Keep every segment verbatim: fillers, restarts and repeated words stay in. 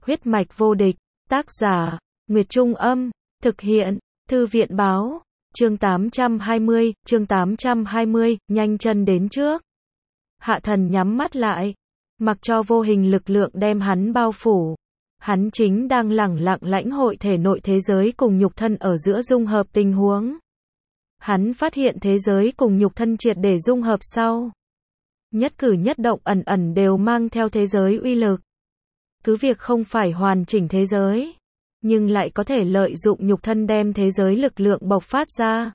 Huyết mạch vô địch, tác giả, Nguyệt Trung Âm, thực hiện, Thư viện Báo, chương tám trăm hai mươi, chương tám trăm hai mươi, nhanh chân đến trước. Hạ Thần nhắm mắt lại, mặc cho vô hình lực lượng đem hắn bao phủ. Hắn chính đang lẳng lặng lãnh hội thể nội thế giới cùng nhục thân ở giữa dung hợp tình huống. Hắn phát hiện thế giới cùng nhục thân triệt để dung hợp sau. Nhất cử nhất động ẩn ẩn đều mang theo thế giới uy lực. Cứ việc không phải hoàn chỉnh thế giới, nhưng lại có thể lợi dụng nhục thân đem thế giới lực lượng bộc phát ra.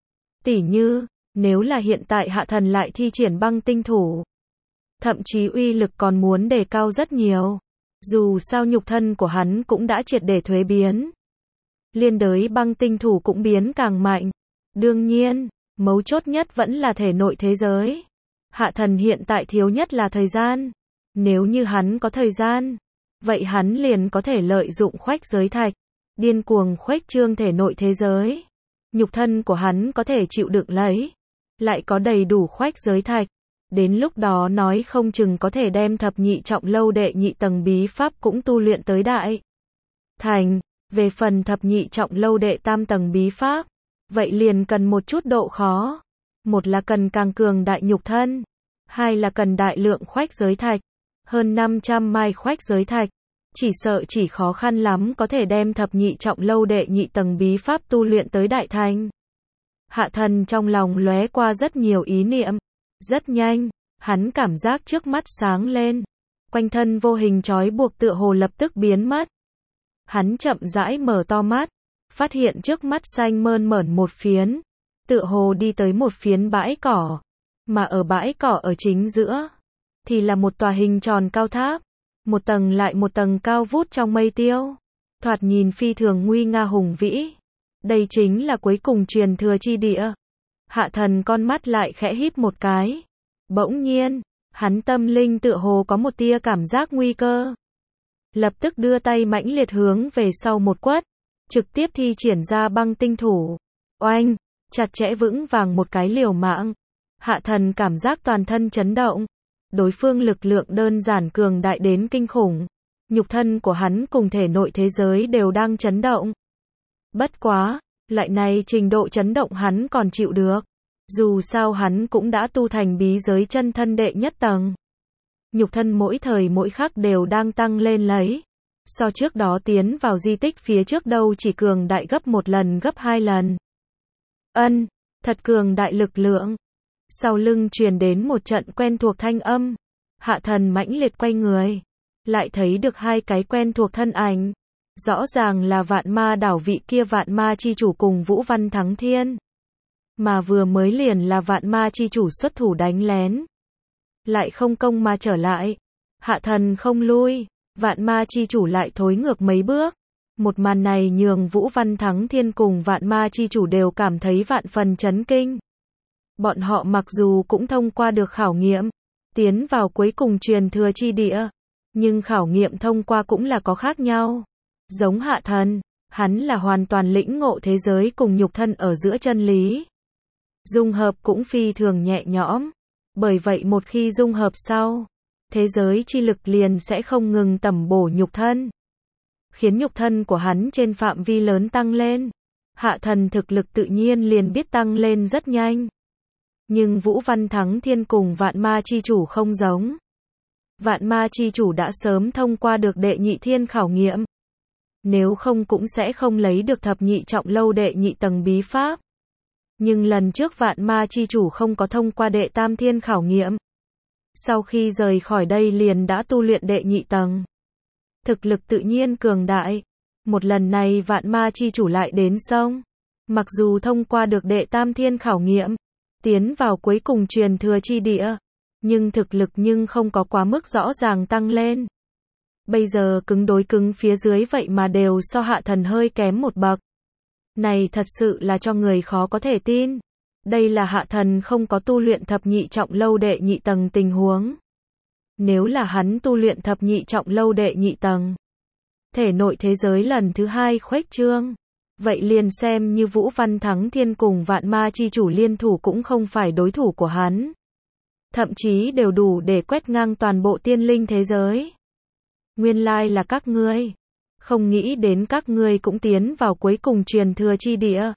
Tỉ như, nếu là hiện tại Hạ Thần lại thi triển băng tinh thủ, thậm chí uy lực còn muốn đề cao rất nhiều. Dù sao nhục thân của hắn cũng đã triệt để thuế biến. Liên đới băng tinh thủ cũng biến càng mạnh. Đương nhiên, mấu chốt nhất vẫn là thể nội thế giới. Hạ Thần hiện tại thiếu nhất là thời gian. Nếu như hắn có thời gian, vậy hắn liền có thể lợi dụng khoách giới thạch, điên cuồng khuếch trương thể nội thế giới. Nhục thân của hắn có thể chịu đựng lấy, lại có đầy đủ khoách giới thạch. Đến lúc đó nói không chừng có thể đem thập nhị trọng lâu đệ nhị tầng bí pháp cũng tu luyện tới đại thành. Về phần thập nhị trọng lâu đệ tam tầng bí pháp, vậy liền cần một chút độ khó. Một là cần càng cường đại nhục thân, hai là cần đại lượng khoách giới thạch, hơn năm trăm mai khoách giới thạch. Chỉ sợ chỉ khó khăn lắm có thể đem thập nhị trọng lâu đệ nhị tầng bí pháp tu luyện tới đại thành. Hạ Thần trong lòng lóe qua rất nhiều ý niệm. Rất nhanh, hắn cảm giác trước mắt sáng lên, quanh thân vô hình trói buộc tựa hồ lập tức biến mất. Hắn chậm rãi mở to mắt, phát hiện trước mắt xanh mơn mởn một phiến, tựa hồ đi tới một phiến bãi cỏ, mà ở bãi cỏ ở chính giữa, thì là một tòa hình tròn cao tháp, một tầng lại một tầng cao vút trong mây tiêu, thoạt nhìn phi thường nguy nga hùng vĩ. Đây chính là cuối cùng truyền thừa chi địa. Hạ Thần con mắt lại khẽ híp một cái. Bỗng nhiên, hắn tâm linh tựa hồ có một tia cảm giác nguy cơ. Lập tức đưa tay mãnh liệt hướng về sau một quất, trực tiếp thi triển ra băng tinh thủ. Oanh, chặt chẽ vững vàng một cái liều mạng. Hạ Thần cảm giác toàn thân chấn động. Đối phương lực lượng đơn giản cường đại đến kinh khủng. Nhục thân của hắn cùng thể nội thế giới đều đang chấn động. Bất quá, loại này trình độ chấn động hắn còn chịu được. Dù sao hắn cũng đã tu thành bí giới chân thân đệ nhất tầng. Nhục thân mỗi thời mỗi khắc đều đang tăng lên lấy. So trước đó tiến vào di tích phía trước đâu chỉ cường đại gấp một lần gấp hai lần. Ân, thật cường đại lực lượng. Sau lưng truyền đến một trận quen thuộc thanh âm. Hạ Thần mãnh liệt quay người, lại thấy được hai cái quen thuộc thân ảnh. Rõ ràng là Vạn Ma đảo vị kia Vạn Ma chi chủ cùng Vũ Văn Thắng Thiên. Mà vừa mới liền là Vạn Ma chi chủ xuất thủ đánh lén, lại không công mà trở lại. Hạ Thần không lui, Vạn Ma chi chủ lại thối ngược mấy bước. Một màn này nhường Vũ Văn Thắng Thiên cùng Vạn Ma chi chủ đều cảm thấy vạn phần chấn kinh. Bọn họ mặc dù cũng thông qua được khảo nghiệm, tiến vào cuối cùng truyền thừa chi địa, nhưng khảo nghiệm thông qua cũng là có khác nhau. Giống Hạ Thần, hắn là hoàn toàn lĩnh ngộ thế giới cùng nhục thân ở giữa chân lý. Dung hợp cũng phi thường nhẹ nhõm. Bởi vậy một khi dung hợp sau, thế giới chi lực liền sẽ không ngừng tẩm bổ nhục thân, khiến nhục thân của hắn trên phạm vi lớn tăng lên. Hạ Thần thực lực tự nhiên liền biết tăng lên rất nhanh. Nhưng Vũ Văn Thắng Thiên cùng Vạn Ma chi chủ không giống. Vạn Ma chi chủ đã sớm thông qua được đệ nhị thiên khảo nghiệm. Nếu không cũng sẽ không lấy được thập nhị trọng lâu đệ nhị tầng bí pháp. Nhưng lần trước Vạn Ma chi chủ không có thông qua đệ tam thiên khảo nghiệm. Sau khi rời khỏi đây liền đã tu luyện đệ nhị tầng. Thực lực tự nhiên cường đại. Một lần này Vạn Ma chi chủ lại đến sông. Mặc dù thông qua được đệ tam thiên khảo nghiệm, tiến vào cuối cùng truyền thừa chi địa, nhưng thực lực nhưng không có quá mức rõ ràng tăng lên. Bây giờ cứng đối cứng phía dưới vậy mà đều so Hạ Thần hơi kém một bậc. Này thật sự là cho người khó có thể tin. Đây là Hạ Thần không có tu luyện thập nhị trọng lâu đệ nhị tầng tình huống. Nếu là hắn tu luyện thập nhị trọng lâu đệ nhị tầng, thể nội thế giới lần thứ hai khuếch trương, vậy liền xem như Vũ Văn Thắng Thiên cùng Vạn Ma chi chủ liên thủ cũng không phải đối thủ của hắn. Thậm chí đều đủ để quét ngang toàn bộ tiên linh thế giới. Nguyên lai là các ngươi. Không nghĩ đến các ngươi cũng tiến vào cuối cùng truyền thừa chi địa.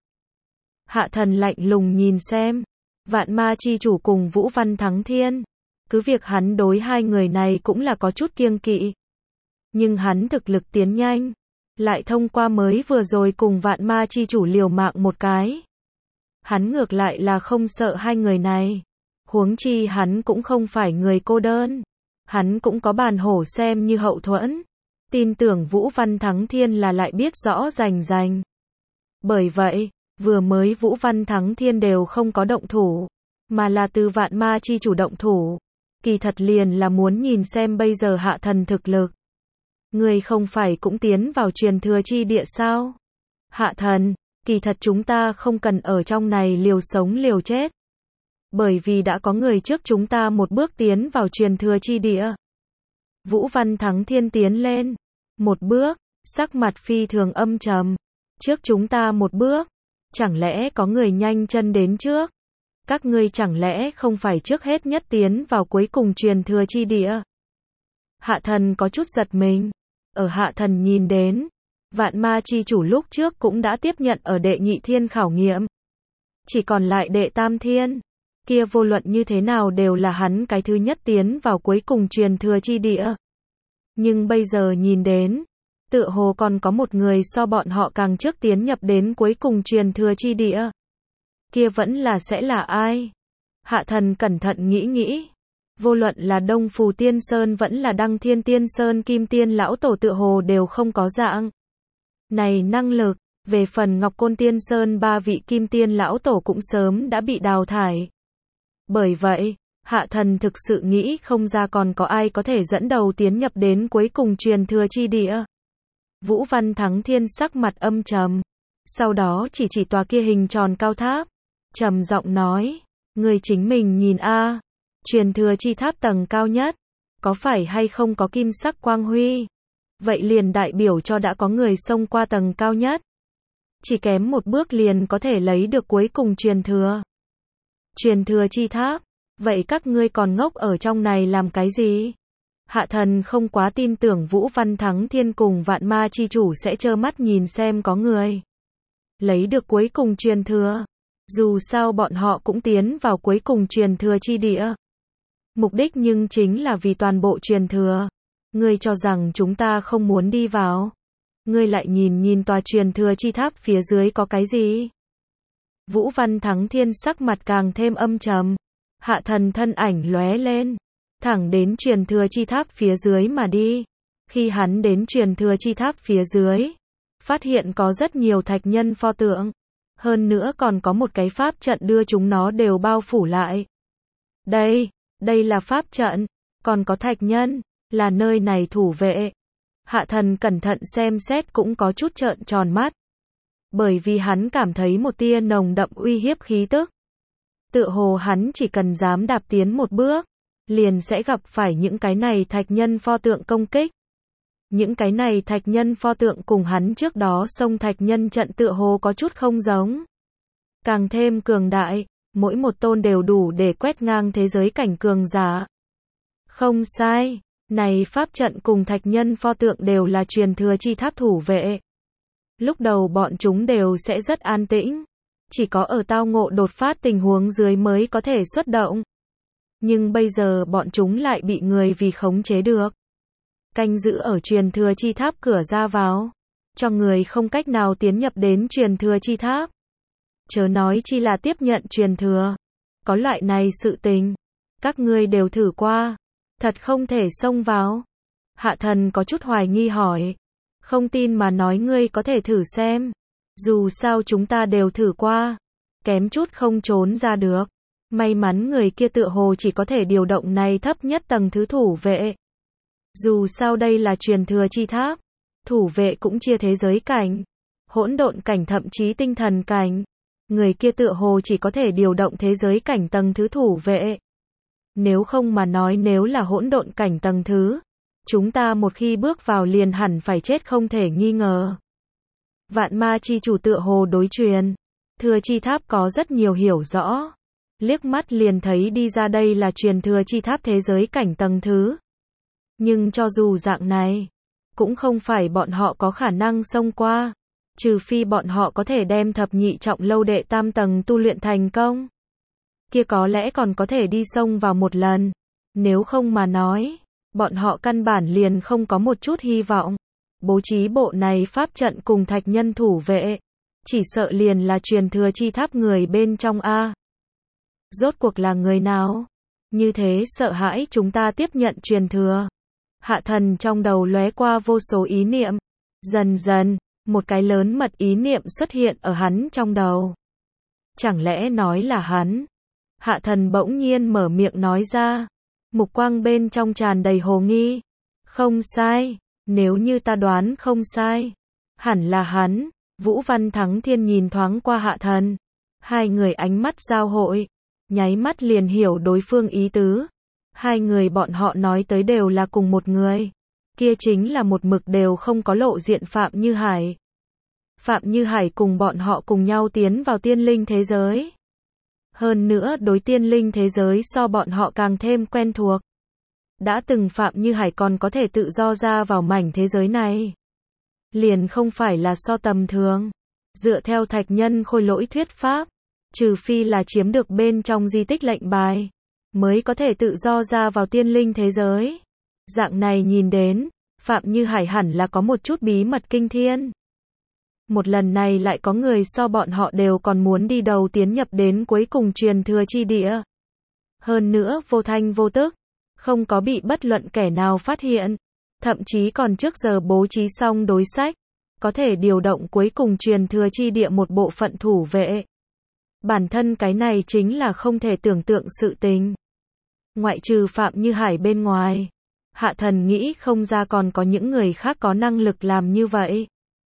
Hạ thần lạnh lùng nhìn xem. Vạn ma chi chủ cùng Vũ Văn Thắng Thiên. Cứ việc hắn đối hai người này cũng là có chút kiêng kỵ. Nhưng hắn thực lực tiến nhanh. Lại thông qua mới vừa rồi cùng vạn ma chi chủ liều mạng một cái. Hắn ngược lại là không sợ hai người này. Huống chi hắn cũng không phải người cô đơn. Hắn cũng có bàn hổ xem như hậu thuẫn. Tin tưởng Vũ Văn Thắng Thiên là lại biết rõ rành rành. Bởi vậy, vừa mới Vũ Văn Thắng Thiên đều không có động thủ. Mà là từ vạn ma chi chủ động thủ. Kỳ thật liền là muốn nhìn xem bây giờ hạ thần thực lực. Người không phải cũng tiến vào truyền thừa chi địa sao? Hạ thần, kỳ thật chúng ta không cần ở trong này liều sống liều chết. Bởi vì đã có người trước chúng ta một bước tiến vào truyền thừa chi địa. Vũ Văn Thắng Thiên tiến lên. Một bước, sắc mặt phi thường âm trầm. Trước chúng ta một bước. Chẳng lẽ có người nhanh chân đến trước? Các ngươi chẳng lẽ không phải trước hết nhất tiến vào cuối cùng truyền thừa chi địa? Hạ thần có chút giật mình. Ở hạ thần nhìn đến. Vạn ma chi chủ lúc trước cũng đã tiếp nhận ở đệ nhị thiên khảo nghiệm. Chỉ còn lại đệ tam thiên. Kia vô luận như thế nào đều là hắn cái thứ nhất tiến vào cuối cùng truyền thừa chi địa. Nhưng bây giờ nhìn đến, tựa hồ còn có một người so bọn họ càng trước tiến nhập đến cuối cùng truyền thừa chi địa. Kia vẫn là sẽ là ai? Hạ thần cẩn thận nghĩ nghĩ. Vô luận là Đông Phù Tiên Sơn vẫn là Đăng Thiên Tiên Sơn Kim Tiên Lão Tổ tựa hồ đều không có dạng này năng lực. Về phần Ngọc Côn Tiên Sơn ba vị Kim Tiên Lão Tổ cũng sớm đã bị đào thải. Bởi vậy, hạ thần thực sự nghĩ không ra còn có ai có thể dẫn đầu tiến nhập đến cuối cùng truyền thừa chi địa. Vũ Văn Thắng Thiên sắc mặt âm trầm. Sau đó chỉ chỉ tòa kia hình tròn cao tháp. Trầm giọng nói, người chính mình nhìn a, truyền thừa chi tháp tầng cao nhất. Có phải hay không có kim sắc quang huy? Vậy liền đại biểu cho đã có người xông qua tầng cao nhất. Chỉ kém một bước liền có thể lấy được cuối cùng truyền thừa. Truyền thừa chi tháp. Vậy các ngươi còn ngốc ở trong này làm cái gì? Hạ thần không quá tin tưởng Vũ Văn Thắng Thiên cùng vạn ma chi chủ sẽ trơ mắt nhìn xem có người lấy được cuối cùng truyền thừa. Dù sao bọn họ cũng tiến vào cuối cùng truyền thừa chi địa. Mục đích nhưng chính là vì toàn bộ truyền thừa. Ngươi cho rằng chúng ta không muốn đi vào. Ngươi lại nhìn nhìn tòa truyền thừa chi tháp phía dưới có cái gì? Vũ Văn Thắng Thiên sắc mặt càng thêm âm trầm. Hạ thần thân ảnh lóe lên. Thẳng đến truyền thừa chi tháp phía dưới mà đi. Khi hắn đến truyền thừa chi tháp phía dưới. Phát hiện có rất nhiều thạch nhân pho tượng. Hơn nữa còn có một cái pháp trận đưa chúng nó đều bao phủ lại. Đây, đây là pháp trận. Còn có thạch nhân. Là nơi này thủ vệ. Hạ thần cẩn thận xem xét cũng có chút trợn tròn mắt. Bởi vì hắn cảm thấy một tia nồng đậm uy hiếp khí tức. Tựa hồ hắn chỉ cần dám đạp tiến một bước, liền sẽ gặp phải những cái này thạch nhân pho tượng công kích. Những cái này thạch nhân pho tượng cùng hắn trước đó xông thạch nhân trận tựa hồ có chút không giống. Càng thêm cường đại, mỗi một tôn đều đủ để quét ngang thế giới cảnh cường giả. Không sai, này pháp trận cùng thạch nhân pho tượng đều là truyền thừa chi tháp thủ vệ. Lúc đầu bọn chúng đều sẽ rất an tĩnh. Chỉ có ở tao ngộ đột phát tình huống dưới mới có thể xuất động. Nhưng bây giờ bọn chúng lại bị người vì khống chế được. Canh giữ ở truyền thừa chi tháp cửa ra vào. Cho người không cách nào tiến nhập đến truyền thừa chi tháp. Chớ nói chi là tiếp nhận truyền thừa. Có loại này sự tình. Các ngươi đều thử qua. Thật không thể xông vào. Hạ thần có chút hoài nghi hỏi. Không tin mà nói ngươi có thể thử xem. Dù sao chúng ta đều thử qua. Kém chút không trốn ra được. May mắn người kia tựa hồ chỉ có thể điều động này thấp nhất tầng thứ thủ vệ. Dù sao đây là truyền thừa chi tháp. Thủ vệ cũng chia thế giới cảnh. Hỗn độn cảnh thậm chí tinh thần cảnh. Người kia tựa hồ chỉ có thể điều động thế giới cảnh tầng thứ thủ vệ. Nếu không mà nói nếu là hỗn độn cảnh tầng thứ. Chúng ta một khi bước vào liền hẳn phải chết không thể nghi ngờ. Vạn ma chi chủ tựa hồ đối truyền. Thừa chi tháp có rất nhiều hiểu rõ. Liếc mắt liền thấy đi ra đây là truyền thừa chi tháp thế giới cảnh tầng thứ. Nhưng cho dù dạng này, cũng không phải bọn họ có khả năng xông qua, trừ phi bọn họ có thể đem thập nhị trọng lâu đệ tam tầng tu luyện thành công. Kia có lẽ còn có thể đi xông vào một lần, nếu không mà nói, bọn họ căn bản liền không có một chút hy vọng. Bố trí bộ này pháp trận cùng thạch nhân thủ vệ, chỉ sợ liền là truyền thừa chi tháp người bên trong a. Rốt cuộc là người nào? Như thế sợ hãi chúng ta tiếp nhận truyền thừa. Hạ thần trong đầu lóe qua vô số ý niệm. Dần dần, một cái lớn mật ý niệm xuất hiện ở hắn trong đầu. Chẳng lẽ nói là hắn? Hạ thần bỗng nhiên mở miệng nói ra. Mục quang bên trong tràn đầy hồ nghi. Không sai, nếu như ta đoán không sai, hẳn là hắn. Vũ Văn Thắng Thiên nhìn thoáng qua Hạ thần. Hai người ánh mắt giao hội, nháy mắt liền hiểu đối phương ý tứ. Hai người bọn họ nói tới đều là cùng một người. Kia chính là một mực đều không có lộ diện Phạm Như Hải. Phạm Như Hải cùng bọn họ cùng nhau tiến vào tiên linh thế giới. Hơn nữa đối tiên linh thế giới so bọn họ càng thêm quen thuộc. Đã từng Phạm Như Hải còn có thể tự do ra vào mảnh thế giới này. Liền không phải là so tầm thường. Dựa theo thạch nhân khôi lỗi thuyết pháp, trừ phi là chiếm được bên trong di tích lệnh bài, mới có thể tự do ra vào tiên linh thế giới. Dạng này nhìn đến, Phạm Như Hải hẳn là có một chút bí mật kinh thiên. Một lần này lại có người so bọn họ đều còn muốn đi đầu tiến nhập đến cuối cùng truyền thừa chi địa. Hơn nữa vô thanh vô tức, không có bị bất luận kẻ nào phát hiện. Thậm chí còn trước giờ bố trí xong đối sách, có thể điều động cuối cùng truyền thừa chi địa một bộ phận thủ vệ. Bản thân cái này chính là không thể tưởng tượng sự tình. Ngoại trừ Phạm Như Hải bên ngoài, Hạ thần nghĩ không ra còn có những người khác có năng lực làm như vậy.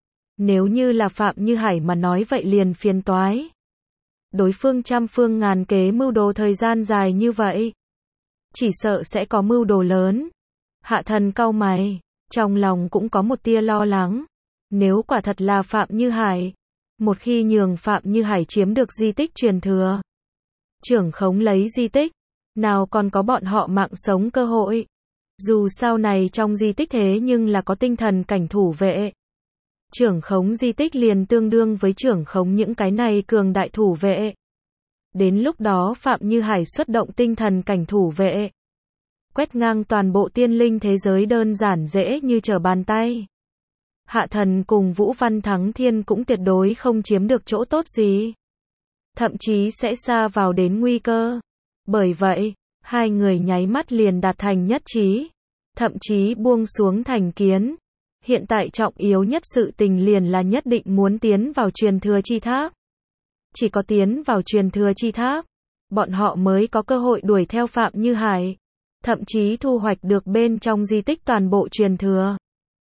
Nếu như là Phạm Như Hải mà nói vậy liền phiền toái. Đối phương trăm phương ngàn kế mưu đồ thời gian dài như vậy, chỉ sợ sẽ có mưu đồ lớn. Hạ thần cau mày, trong lòng cũng có một tia lo lắng. Nếu quả thật là Phạm Như Hải, một khi nhường Phạm Như Hải chiếm được di tích truyền thừa, trưởng khống lấy di tích, nào còn có bọn họ mạng sống cơ hội. Dù sau này trong di tích thế nhưng là có tinh thần cảnh thủ vệ. Trưởng khống di tích liền tương đương với trưởng khống những cái này cường đại thủ vệ. Đến lúc đó Phạm Như Hải xuất động tinh thần cảnh thủ vệ, quét ngang toàn bộ tiên linh thế giới đơn giản dễ như trở bàn tay. Hạ thần cùng Vũ Văn Thắng Thiên cũng tuyệt đối không chiếm được chỗ tốt gì. Thậm chí sẽ xa vào đến nguy cơ. Bởi vậy, hai người nháy mắt liền đạt thành nhất trí. Thậm chí buông xuống thành kiến. Hiện tại trọng yếu nhất sự tình liền là nhất định muốn tiến vào truyền thừa chi tháp. Chỉ có tiến vào truyền thừa chi tháp, bọn họ mới có cơ hội đuổi theo Phạm Như Hải. Thậm chí thu hoạch được bên trong di tích toàn bộ truyền thừa.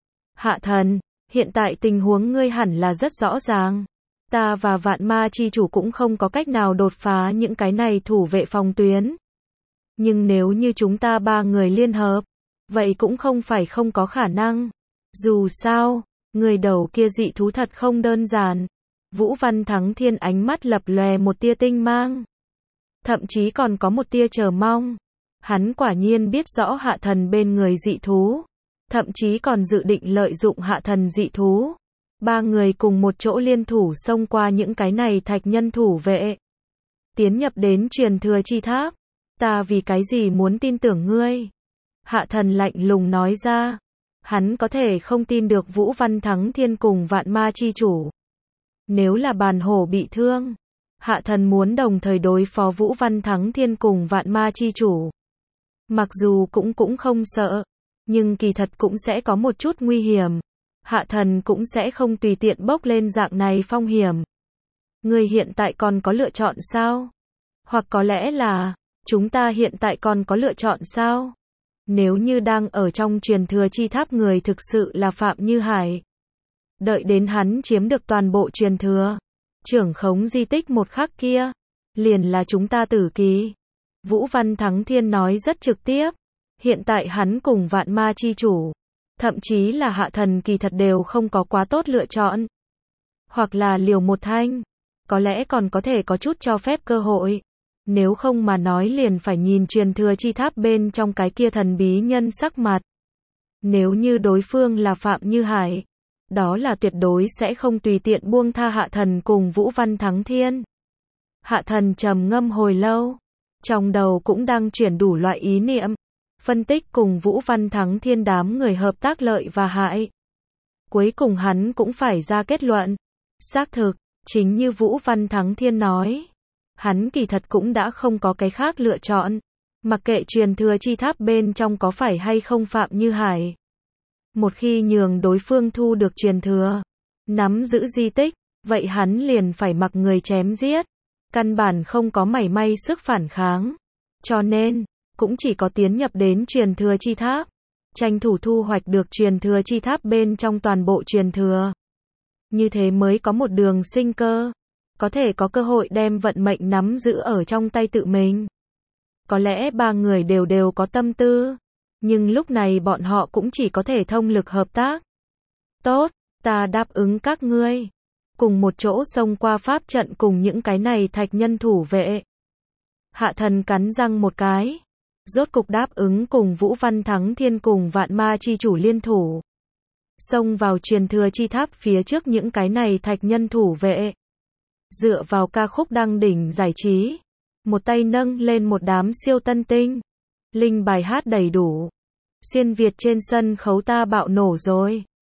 Hạ thần, hiện tại tình huống ngươi hẳn là rất rõ ràng. Ta và Vạn Ma Chi Chủ cũng không có cách nào đột phá những cái này thủ vệ phòng tuyến. Nhưng nếu như chúng ta ba người liên hợp, vậy cũng không phải không có khả năng. Dù sao, người đầu kia dị thú thật không đơn giản. Vũ Văn Thắng Thiên ánh mắt lập lòe một tia tinh mang. Thậm chí còn có một tia chờ mong. Hắn quả nhiên biết rõ hạ thần bên người dị thú. Thậm chí còn dự định lợi dụng hạ thần dị thú. Ba người cùng một chỗ liên thủ xông qua những cái này thạch nhân thủ vệ. Tiến nhập đến truyền thừa chi tháp. Ta vì cái gì muốn tin tưởng ngươi? Hạ thần lạnh lùng nói ra. Hắn có thể không tin được Vũ Văn Thắng Thiên cùng Vạn Ma Chi Chủ. Nếu là bàn hổ bị thương, hạ thần muốn đồng thời đối phó Vũ Văn Thắng Thiên cùng Vạn Ma Chi Chủ. Mặc dù cũng cũng không sợ, nhưng kỳ thật cũng sẽ có một chút nguy hiểm. Hạ thần cũng sẽ không tùy tiện bốc lên dạng này phong hiểm. Người hiện tại còn có lựa chọn sao? Hoặc có lẽ là, chúng ta hiện tại còn có lựa chọn sao? Nếu như đang ở trong truyền thừa chi tháp người thực sự là Phạm Như Hải. Đợi đến hắn chiếm được toàn bộ truyền thừa, trưởng khống di tích một khắc kia, liền là chúng ta tử kỳ. Vũ Văn Thắng Thiên nói rất trực tiếp. Hiện tại hắn cùng Vạn Ma Chi Chủ, thậm chí là hạ thần kỳ thật đều không có quá tốt lựa chọn. Hoặc là liều một thanh, có lẽ còn có thể có chút cho phép cơ hội. Nếu không mà nói liền phải nhìn truyền thừa chi tháp bên trong cái kia thần bí nhân sắc mặt. Nếu như đối phương là Phạm Như Hải, đó là tuyệt đối sẽ không tùy tiện buông tha Hạ Thần cùng Vũ Văn Thắng Thiên. Hạ Thần trầm ngâm hồi lâu, trong đầu cũng đang chuyển đủ loại ý niệm, phân tích cùng Vũ Văn Thắng Thiên đám người hợp tác lợi và hại. Cuối cùng hắn cũng phải ra kết luận. Xác thực, chính như Vũ Văn Thắng Thiên nói, hắn kỳ thật cũng đã không có cái khác lựa chọn. Mặc kệ truyền thừa chi tháp bên trong có phải hay không Phạm Như Hải. Một khi nhường đối phương thu được truyền thừa, nắm giữ di tích, vậy hắn liền phải mặc người chém giết. Căn bản không có mảy may sức phản kháng. Cho nên, cũng chỉ có tiến nhập đến truyền thừa chi tháp. Tranh thủ thu hoạch được truyền thừa chi tháp bên trong toàn bộ truyền thừa. Như thế mới có một đường sinh cơ. Có thể có cơ hội đem vận mệnh nắm giữ ở trong tay tự mình. Có lẽ ba người đều đều có tâm tư. Nhưng lúc này bọn họ cũng chỉ có thể thông lực hợp tác. Tốt, ta đáp ứng các ngươi. Cùng một chỗ xông qua pháp trận cùng những cái này thạch nhân thủ vệ. Hạ Thần cắn răng một cái. Rốt cục đáp ứng cùng Vũ Văn Thắng Thiên cùng Vạn Ma chi chủ liên thủ. Xông vào truyền thừa chi tháp phía trước những cái này thạch nhân thủ vệ. Dựa vào ca khúc đăng đỉnh giải trí. Một tay nâng lên một đám siêu tân tinh. Linh bài hát đầy đủ. Xuyên Việt trên sân khấu ta bạo nổ rồi.